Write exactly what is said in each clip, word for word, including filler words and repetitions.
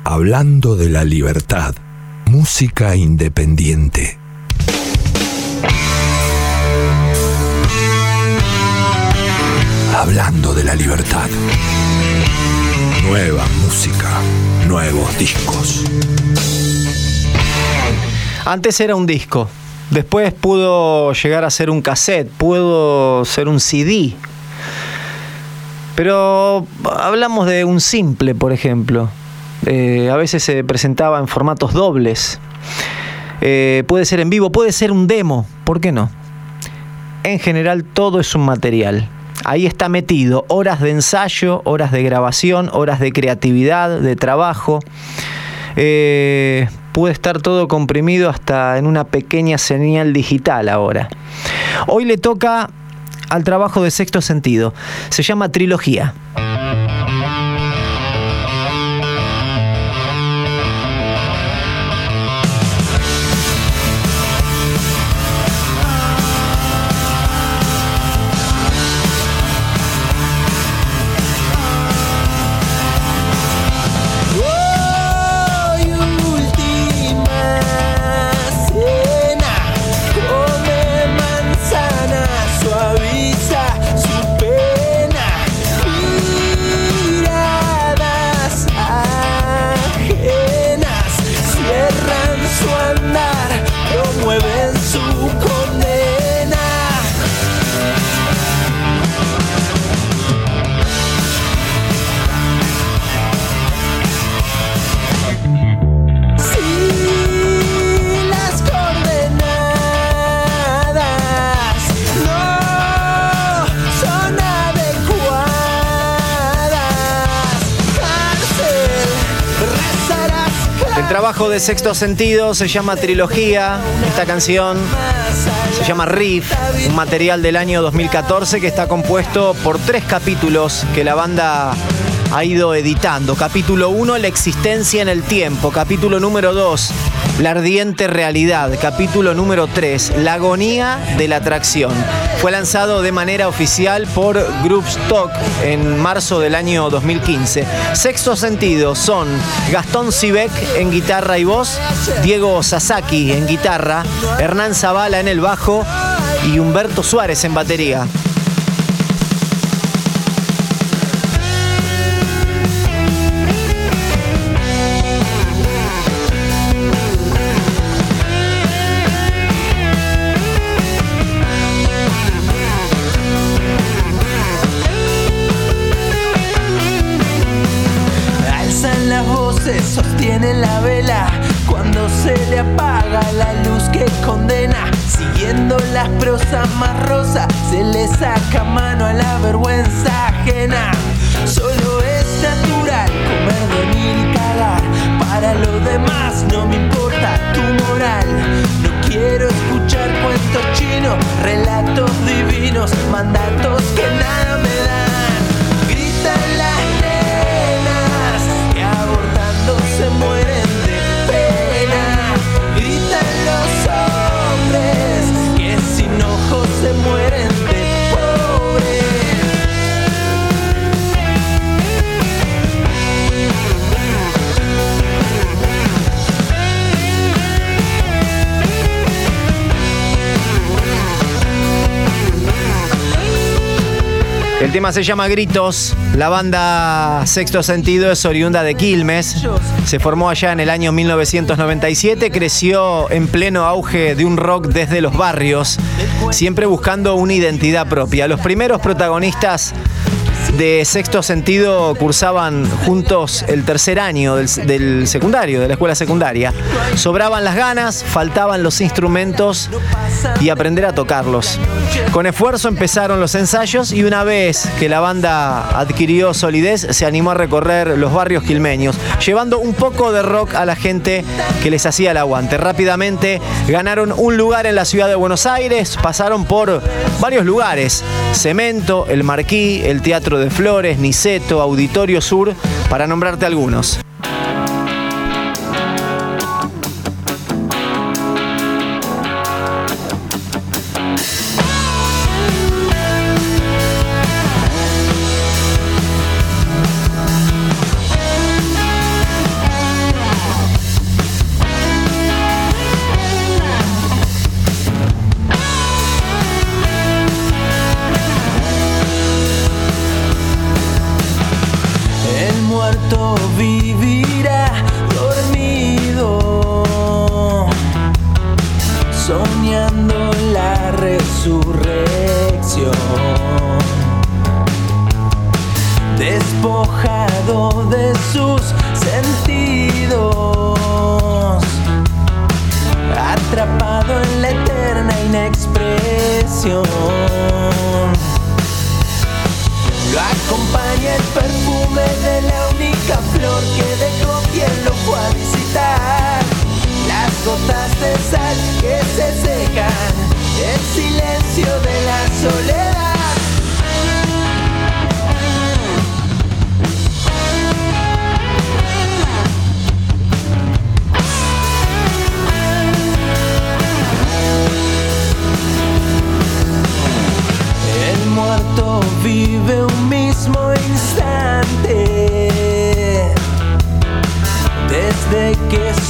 Hablando de la libertad, música independiente. Hablando de la libertad. Nueva música, nuevos discos. Antes era un disco, después pudo llegar a ser un cassette, pudo ser un C D. Pero hablamos de un simple, por ejemplo. Eh, a veces se presentaba en formatos dobles. Eh, puede ser en vivo, puede ser un demo, ¿por qué no? En general todo es un material. Ahí está metido horas de ensayo, horas de grabación, horas de creatividad, de trabajo. Eh, puede estar todo comprimido hasta en una pequeña señal digital ahora. Hoy le toca al trabajo de Sexto Sentido. Se llama Trilogía. El trabajo de Sexto Sentido se llama Trilogía. Esta canción se llama Riff, un material del año dos mil catorce que está compuesto por tres capítulos que la banda ha ido editando. Capítulo uno, la existencia en el tiempo. Capítulo número dos, la ardiente realidad. Capítulo número tres, la agonía de la atracción. Fue lanzado de manera oficial por Groupstock en marzo del año dos mil quince. Sexto Sentido son Gastón Sivek en guitarra y voz, Diego Sasaki en guitarra, Hernán Zavala en el bajo y Humberto Suárez en batería. Sostiene la vela cuando se le apaga la luz que condena. Siguiendo las prosas más rosas, se le saca mano a la vergüenza ajena. Solo es natural comer, dormir y cagar. Para lo demás no me importa tu moral. No quiero escuchar cuentos chinos, relatos divinos, mandatos que nada me dan. Gritan las nenas que abortando se mueren de pena. Gritan los hombres que sin ojos se mueren de pobres. El tema se llama Gritos. La banda Sexto Sentido es oriunda de Quilmes. Se formó allá en el año mil novecientos noventa y siete. Creció en pleno auge de un rock desde los barrios, siempre buscando una identidad propia. Los primeros protagonistas de Sexto Sentido cursaban juntos el tercer año del, del secundario, de la escuela secundaria. Sobraban las ganas, faltaban los instrumentos y aprender a tocarlos. Con esfuerzo empezaron los ensayos y una vez que la banda adquirió solidez, se animó a recorrer los barrios quilmeños, llevando un poco de rock a la gente que les hacía el aguante. Rápidamente ganaron un lugar en la ciudad de Buenos Aires, pasaron por varios lugares: Cemento, El Marquí, el Teatro de Flores, Niceto, Auditorio Sur, para nombrarte algunos.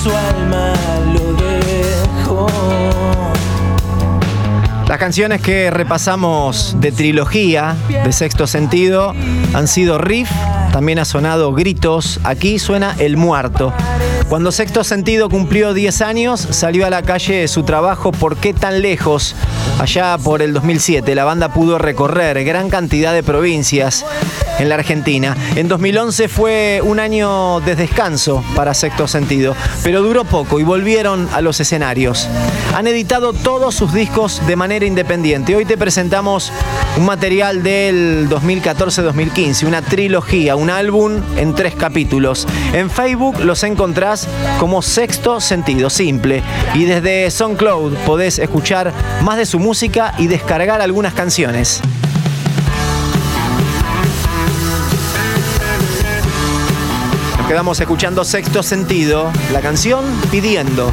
su alma lo dejó. Las canciones que repasamos de trilogía de Sexto Sentido han sido Riff, también ha sonado Gritos, aquí suena El Muerto. Cuando Sexto Sentido cumplió diez años, salió a la calle su trabajo ¿Por qué tan lejos? Allá por el dos mil siete, la banda pudo recorrer gran cantidad de provincias en la Argentina. En dos mil once fue un año de descanso para Sexto Sentido, pero duró poco y volvieron a los escenarios. Han editado todos sus discos de manera independiente. Hoy te presentamos un material del dos mil catorce dos mil quince, una trilogía, un álbum en tres capítulos. En Facebook los encontrás como Sexto Sentido, simple. Y desde SoundCloud podés escuchar más de su música y descargar algunas canciones. Nos quedamos escuchando Sexto Sentido, la canción Pidiendo.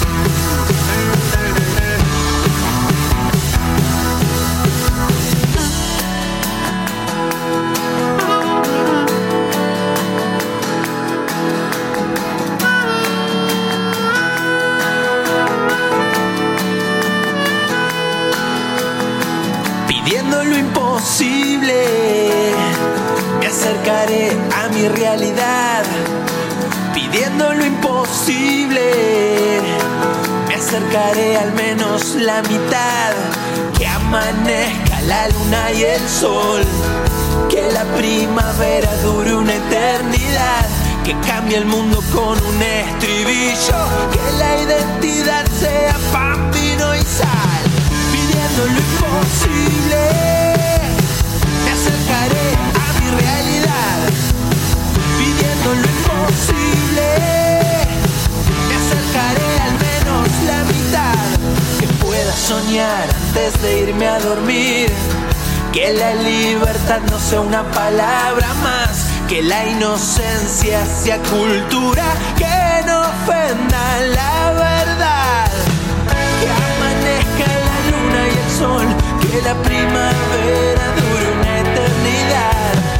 Pidiendo lo imposible, me acercaré a mi realidad. Pidiendo lo imposible, me acercaré al menos la mitad. Que amanezca la luna y el sol, que la primavera dure una eternidad, que cambie el mundo con un estribillo, que la identidad sea pan, vino y sal. Pidiendo lo imposible, me acercaré a mi realidad. Pidiendo lo imposible, me acercaré al menos la mitad. Que pueda soñar antes de irme a dormir, que la libertad no sea una palabra más, que la inocencia sea cultura, que no ofenda la verdad. Que amanezca la luna y el sol, que la primavera dure una eternidad.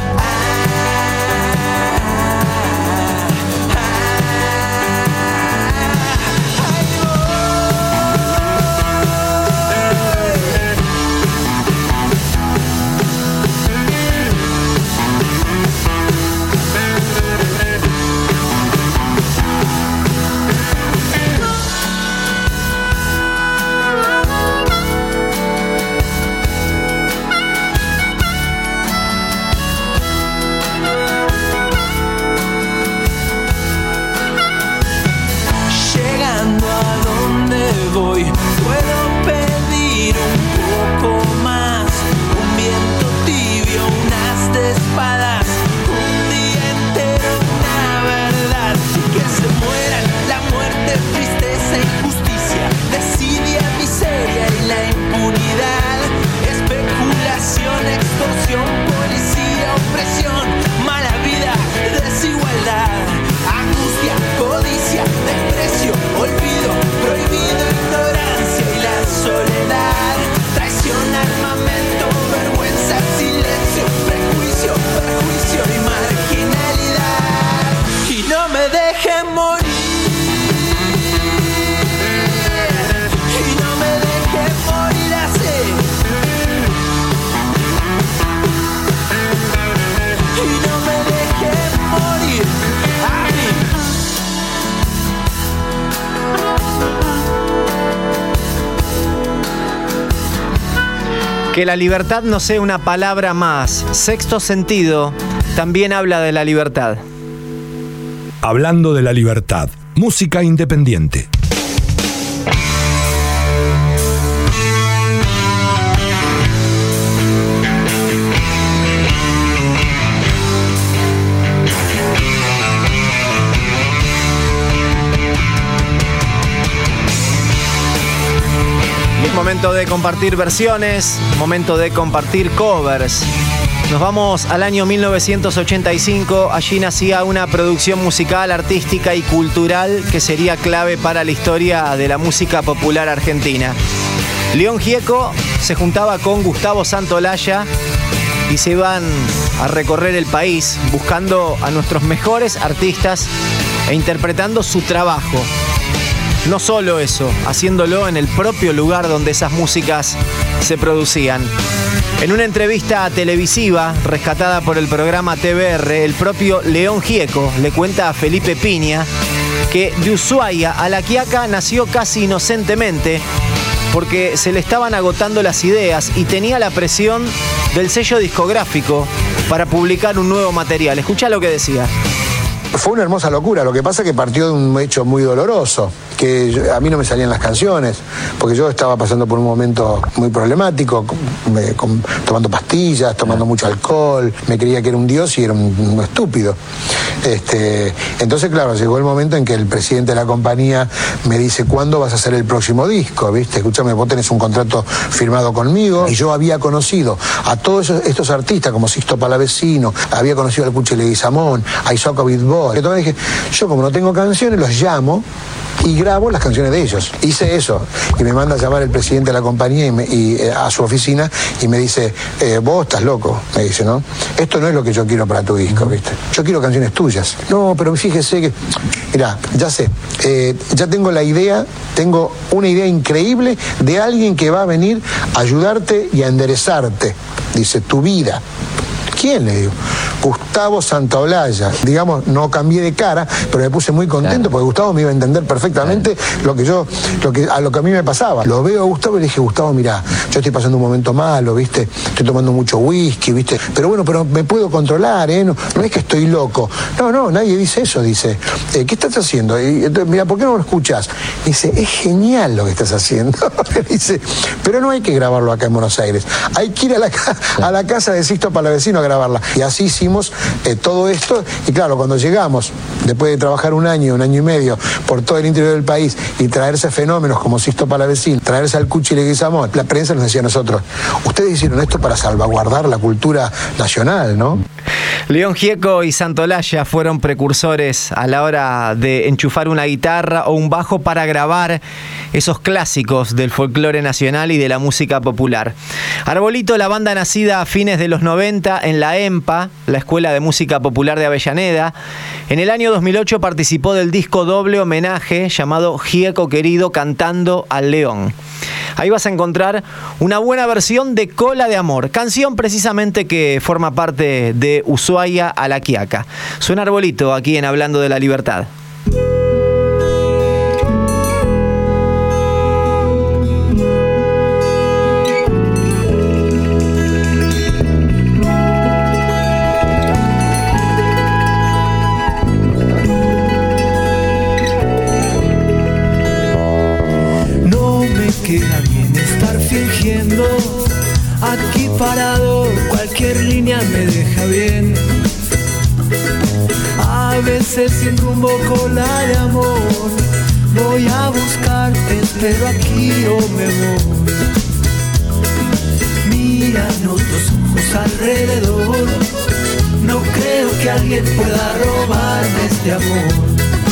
Voy, puedo pedir un poco más, un viento tibio, un haz de espadas, un día entero, una verdad. Que se mueran la muerte, tristeza, injusticia, desidia, miseria y la impunidad. Especulación, extorsión, policía, opresión, mala vida, desigualdad, angustia, codicia, desprecio, olvido, prohibido, ignorancia y la soledad, traición, armamento, vergüenza, silencio, prejuicio, perjuicio y marginalidad. Y no me dejen morir, y no me dejen morir así, y no me dejen morir a mí. Que la libertad no sea una palabra más. Sexto Sentido también habla de la libertad. Hablando de la libertad, música independiente. Momento de compartir versiones, momento de compartir covers. Nos vamos al año mil novecientos ochenta y cinco. Allí nacía una producción musical, artística y cultural que sería clave para la historia de la música popular argentina. León Gieco se juntaba con Gustavo Santaolalla y se iban a recorrer el país buscando a nuestros mejores artistas e interpretando su trabajo. No solo eso, haciéndolo en el propio lugar donde esas músicas se producían. En una entrevista televisiva rescatada por el programa T V R, el propio León Gieco le cuenta a Felipe Piña que de Ushuaia a La Quiaca nació casi inocentemente porque se le estaban agotando las ideas y tenía la presión del sello discográfico para publicar un nuevo material. Escuchá lo que decía. Fue una hermosa locura, lo que pasa es que partió de un hecho muy doloroso, que yo, a mí no me salían las canciones, porque yo estaba pasando por un momento muy problemático, me, con, tomando pastillas, tomando mucho alcohol, me creía que era un dios y era un, un estúpido. Este, entonces, claro, llegó el momento en que el presidente de la compañía me dice, ¿cuándo vas a hacer el próximo disco? ¿Viste? Escúchame, vos tenés un contrato firmado conmigo, y yo había conocido a todos esos, estos artistas, como Sixto Palavecino, había conocido al Cuchi Leguizamón, a Isaac Bitboy. Entonces dije, yo como no tengo canciones, los llamo y grabo las canciones de ellos. Hice eso y me manda a llamar el presidente de la compañía y, me, y eh, a su oficina y me dice, eh, vos estás loco, me dice, ¿no? Esto no es lo que yo quiero para tu disco, ¿viste? Yo quiero canciones tuyas. No, pero fíjese que, mirá, ya sé, eh, ya tengo la idea, tengo una idea increíble de alguien que va a venir a ayudarte y a enderezarte, dice, tu vida. ¿Quién? Le digo. Gustavo Santaolalla. Digamos, no cambié de cara, pero me puse muy contento, claro, porque Gustavo me iba a entender perfectamente, claro, lo que yo, lo que, a lo que a mí me pasaba. Lo veo a Gustavo y le dije, Gustavo, mirá, yo estoy pasando un momento malo, ¿viste? Estoy tomando mucho whisky, ¿viste? Pero bueno, pero me puedo controlar, ¿eh? No, no es que estoy loco. No, no, nadie dice eso, dice. Eh, ¿Qué estás haciendo? Y, entonces, mira, ¿por qué no lo escuchás? Dice, es genial lo que estás haciendo. Dice, pero no hay que grabarlo acá en Buenos Aires. Hay que ir a la, a la casa de Sixto Palavecino a grabarla. Y así hicimos eh, todo esto. Y claro, cuando llegamos, después de trabajar un año, un año y medio por todo el interior del país y traerse fenómenos como Sixto Palavecino, traerse al Cuchi Leguizamón, la prensa nos decía a nosotros, ustedes hicieron esto para salvaguardar la cultura nacional, ¿no? León Gieco y Santaolalla fueron precursores a la hora de enchufar una guitarra o un bajo para grabar esos clásicos del folclore nacional y de la música popular. Arbolito, la banda nacida a fines de los noventa en la EMPA, la Escuela de Música Popular de Avellaneda, en el año dos mil ocho participó del disco doble homenaje llamado Gieco Querido cantando al León. Ahí vas a encontrar una buena versión de Cola de Amor, canción precisamente que forma parte de Ushuaia a La Quiaca. Suena Arbolito aquí en Hablando de la Libertad. Queda bien estar fingiendo, aquí parado, cualquier línea me deja bien. A veces sin rumbo, cola de amor, voy a buscarte, pero aquí yo me voy. Miran otros ojos alrededor, no creo que alguien pueda robarme este amor.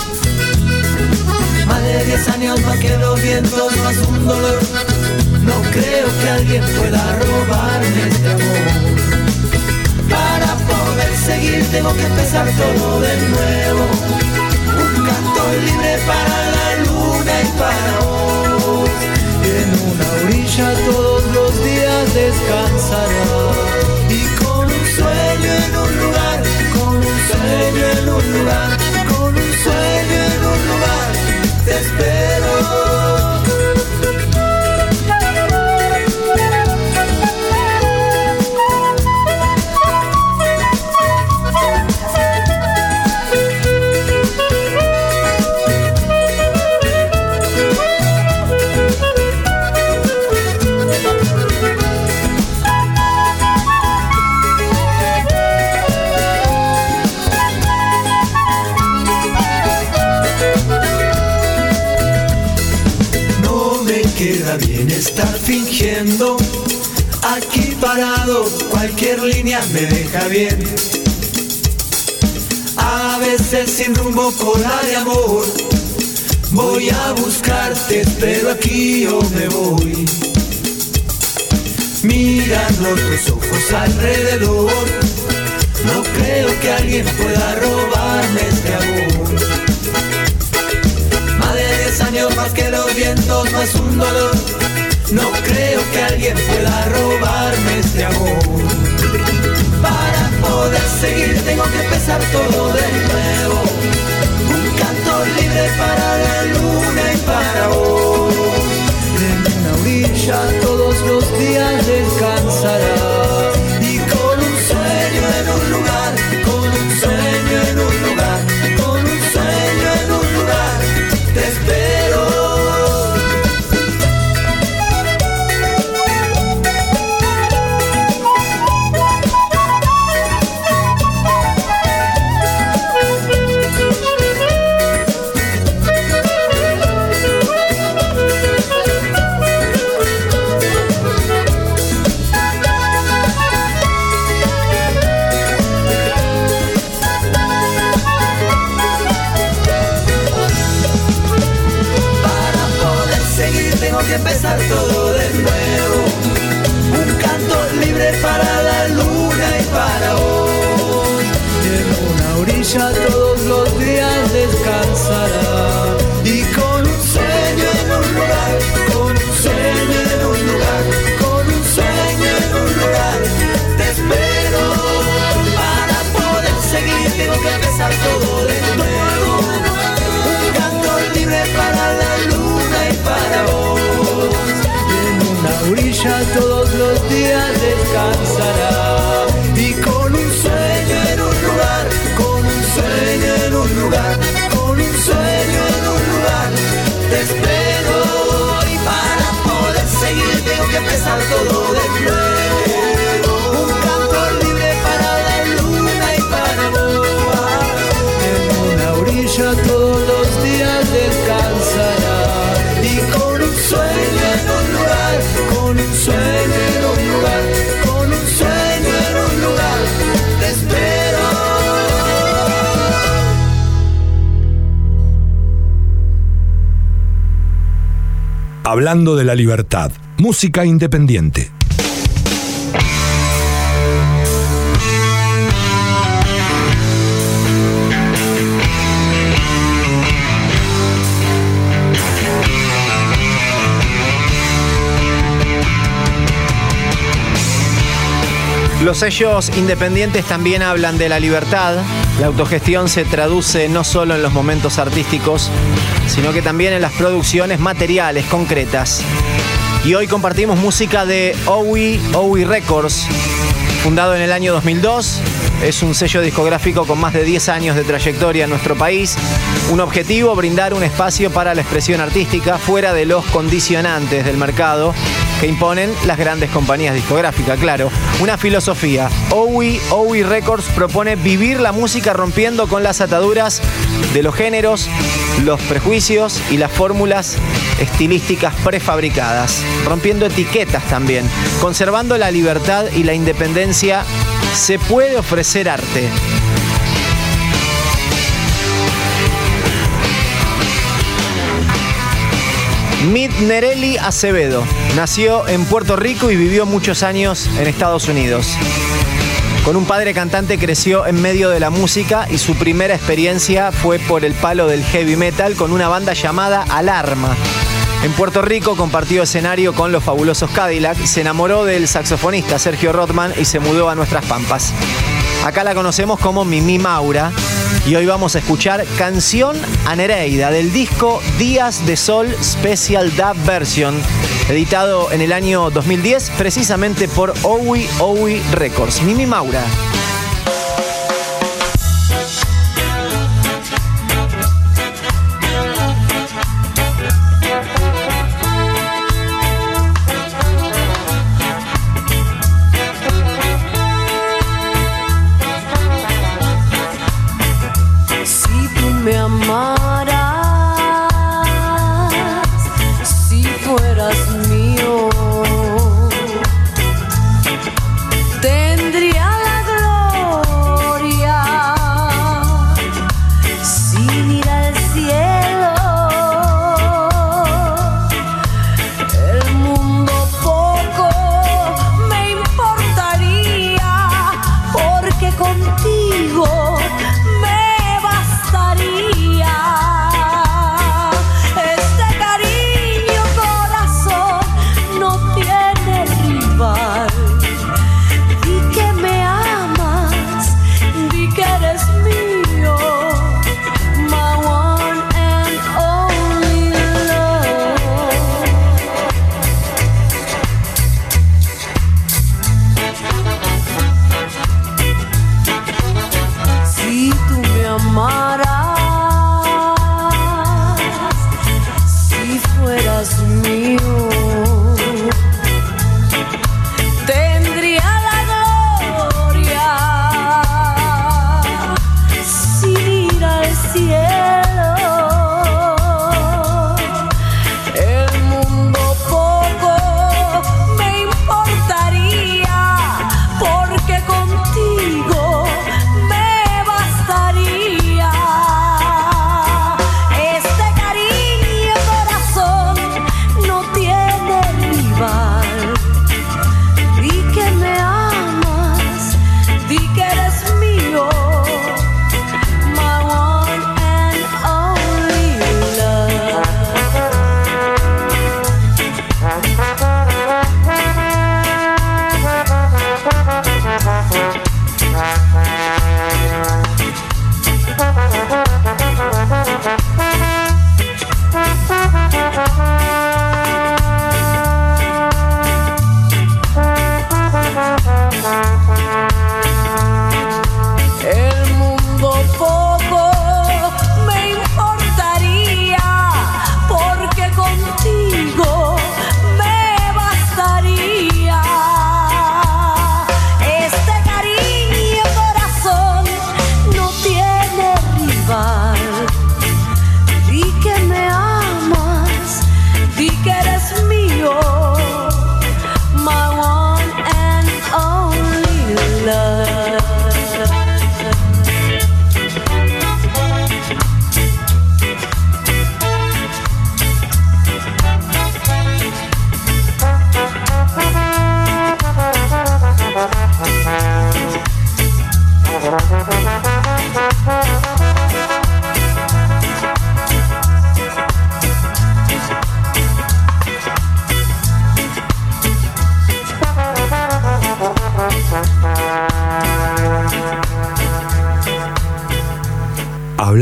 Más de diez años, más que dos vientos, más un dolor. No creo que alguien pueda robarme este amor. Para poder seguir tengo que empezar todo de nuevo. Un canto libre para la luna y para vos. En una orilla todos los días descansará. Y con un sueño en un lugar, con un sueño en un lugar, con un sueño en un lugar, te espero. Queda bien estar fingiendo, aquí parado, cualquier línea me deja bien. A veces sin rumbo, cola de amor, voy a buscarte, pero aquí yo me voy. Mirando tus ojos alrededor, no creo que alguien pueda robarme este amor. Más de diez años, más aspavientos no es un dolor. No creo que alguien pueda robarme este amor. Para poder seguir tengo que empezar todo de nuevo. Un canto libre para la luna y para vos. En una orilla todos los días descansará. Y con un sueño en un lugar, con un sueño en un lugar, con un sueño en un lugar, te espero. Empezar todo de nuevo. Un canto libre para la luna y para vos. En una orilla todos los días descansará. Y con un sueño en un lugar, con un sueño en un lugar, con un sueño en un lugar, te espero. Para poder seguir tengo que empezar todo de nuevo. Un canto libre para la luna y para vos. La orilla todos los días descansará. Y con un sueño en un lugar, con un sueño en un lugar, con un sueño en un lugar, te espero. Y para poder seguir tengo que empezar todo de nuevo. Un canto libre para la luna y para vos. En una orilla todos los días descansará. Y con un sueño en un lugar, con un sueño en un lugar, con un sueño en un lugar, te espero. Hablando de la libertad, música independiente. Los sellos independientes también hablan de la libertad. La autogestión se traduce no solo en los momentos artísticos, sino que también en las producciones materiales, concretas. Y hoy compartimos música de Owi, Owi Records, fundado en el año dos mil dos. Es un sello discográfico con más de diez años de trayectoria en nuestro país. Un objetivo, brindar un espacio para la expresión artística fuera de los condicionantes del mercado que imponen las grandes compañías discográficas, claro. Una filosofía. Owi, Owi Records propone vivir la música rompiendo con las ataduras de los géneros, los prejuicios y las fórmulas estilísticas prefabricadas. Rompiendo etiquetas también. Conservando la libertad y la independencia, se puede ofrecer arte. Mitnerelli Acevedo nació en Puerto Rico y vivió muchos años en Estados Unidos. Con un padre cantante creció en medio de la música y su primera experiencia fue por el palo del heavy metal con una banda llamada Alarma. En Puerto Rico compartió escenario con los fabulosos Cadillac, se enamoró del saxofonista Sergio Rothman y se mudó a nuestras pampas. Acá la conocemos como Mimi Maura y hoy vamos a escuchar Canción a Nereida del disco Días de Sol Special Dub Version, editado en el año dos mil diez precisamente por Owi Owi Records. Mimi Maura. Me amaras, si fueras mío, tendría la gloria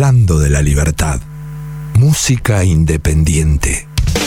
Hablando de la libertad. Música independiente.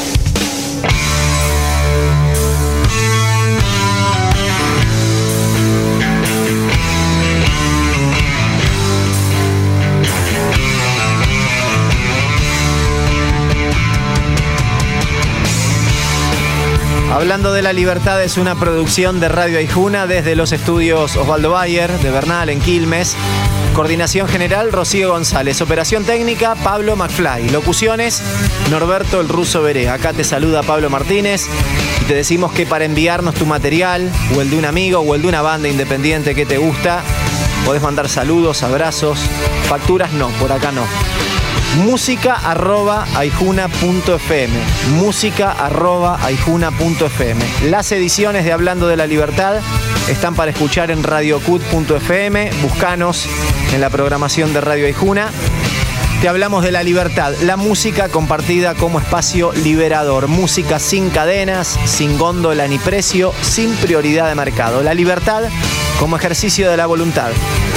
Hablando de la libertad es una producción de Radio Aijuna desde los estudios Osvaldo Bayer de Bernal en Quilmes. Coordinación general Rocío González. Operación técnica Pablo McFly. Locuciones Norberto el Ruso Beré. Acá te saluda Pablo Martínez y te decimos que para enviarnos tu material o el de un amigo o el de una banda independiente que te gusta, podés mandar saludos, abrazos, facturas no, por acá no. Música arroba aijuna punto fm. Música arroba aijuna punto fm. Las ediciones de Hablando de la Libertad están para escuchar en radiocut punto fm. Buscanos en la programación de Radio Aijuna. Te hablamos de la libertad, la música compartida como espacio liberador. Música sin cadenas, sin góndola ni precio, sin prioridad de mercado. La libertad como ejercicio de la voluntad.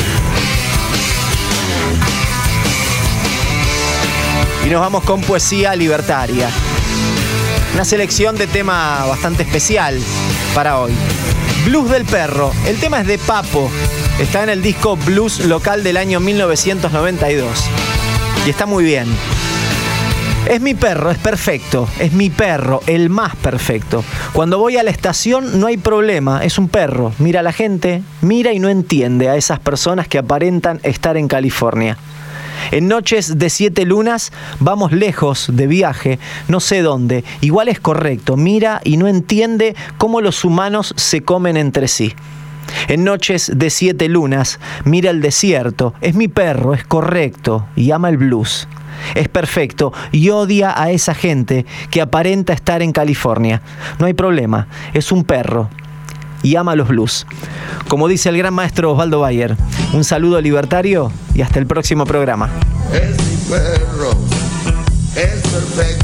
Y nos vamos con poesía libertaria. Una selección de tema bastante especial para hoy. Blues del Perro. El tema es de Papo. Está en el disco Blues Local del año mil novecientos noventa y dos. Y está muy bien. Es mi perro, es perfecto. Es mi perro, el más perfecto. Cuando voy a la estación no hay problema. Es un perro. Mira a la gente, mira y no entiende a esas personas que aparentan estar en California. En noches de siete lunas vamos lejos de viaje, no sé dónde. Igual es correcto, mira y no entiende cómo los humanos se comen entre sí. En noches de siete lunas mira el desierto, es mi perro, es correcto y ama el blues. Es perfecto y odia a esa gente que aparenta estar en California. No hay problema, es un perro y ama los blues. Como dice el gran maestro Osvaldo Bayer, un saludo libertario y hasta el próximo programa. Es mi perro, es perfecto.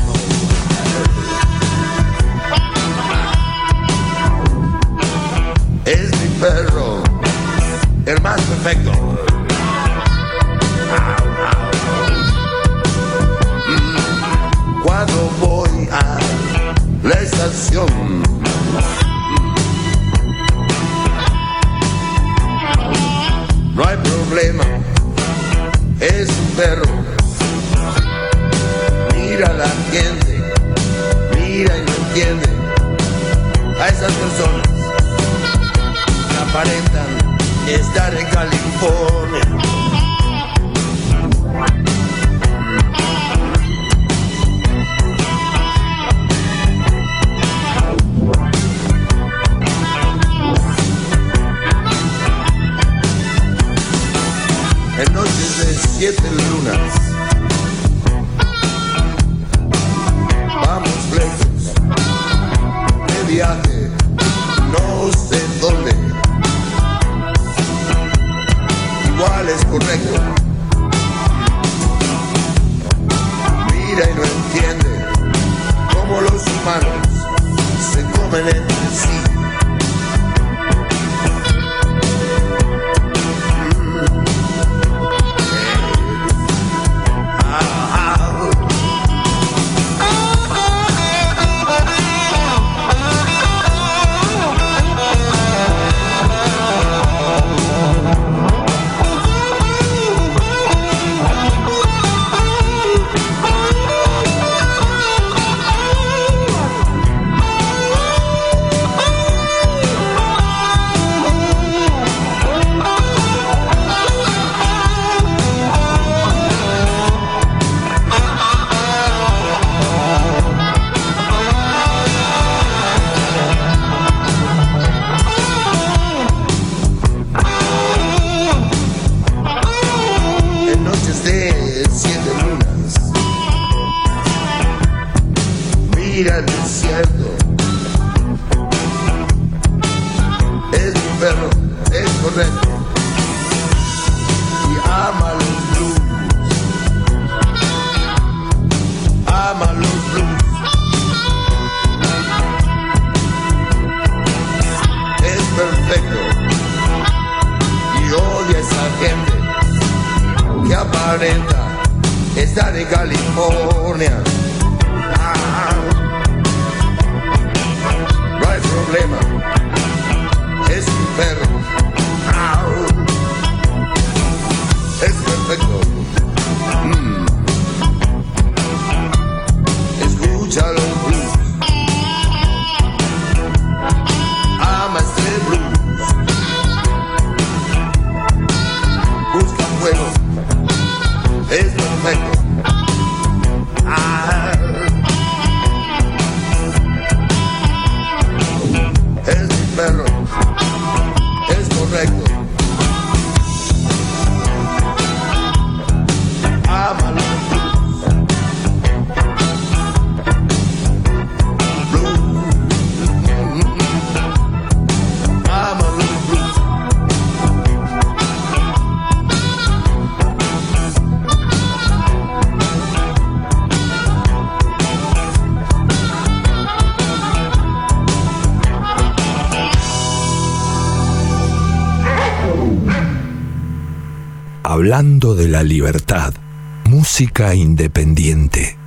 Es mi perro, el más perfecto. Cuando voy a la estación, no hay problema, es un perro. Mira a la gente, mira y no entiende a esas personas que aparentan estar en California. En noches de siete lunas vamos lejos de viaje, no sé dónde. Igual es correcto. Mira y no entiende cómo los humanos se comen entre sí. Mira el desierto, es un perro, es correcto, y ama los blues, ama los blues, es perfecto, y odia a esa gente que aparenta menear. Ah, no hay problema, es mi perro. Ah, es perfecto. Mm. Escúchalo, blues. Ama este blues. Busca fuego. Es perfecto. Ah, es mi perro. Es correcto. Ámalo. Hablando de la libertad, música independiente.